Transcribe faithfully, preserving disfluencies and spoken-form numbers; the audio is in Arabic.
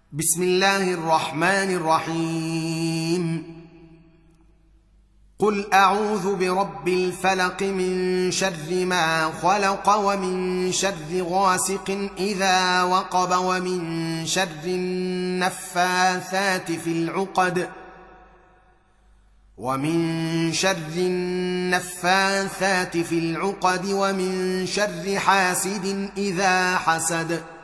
بسم الله الرحمن الرحيم. قل أعوذ برب الفلق من شر ما خلق ومن شر غاسق إذا وقب ومن شر النفاثات في العقد ومن شر النفاثات في العقد ومن شر حاسد إذا حسد.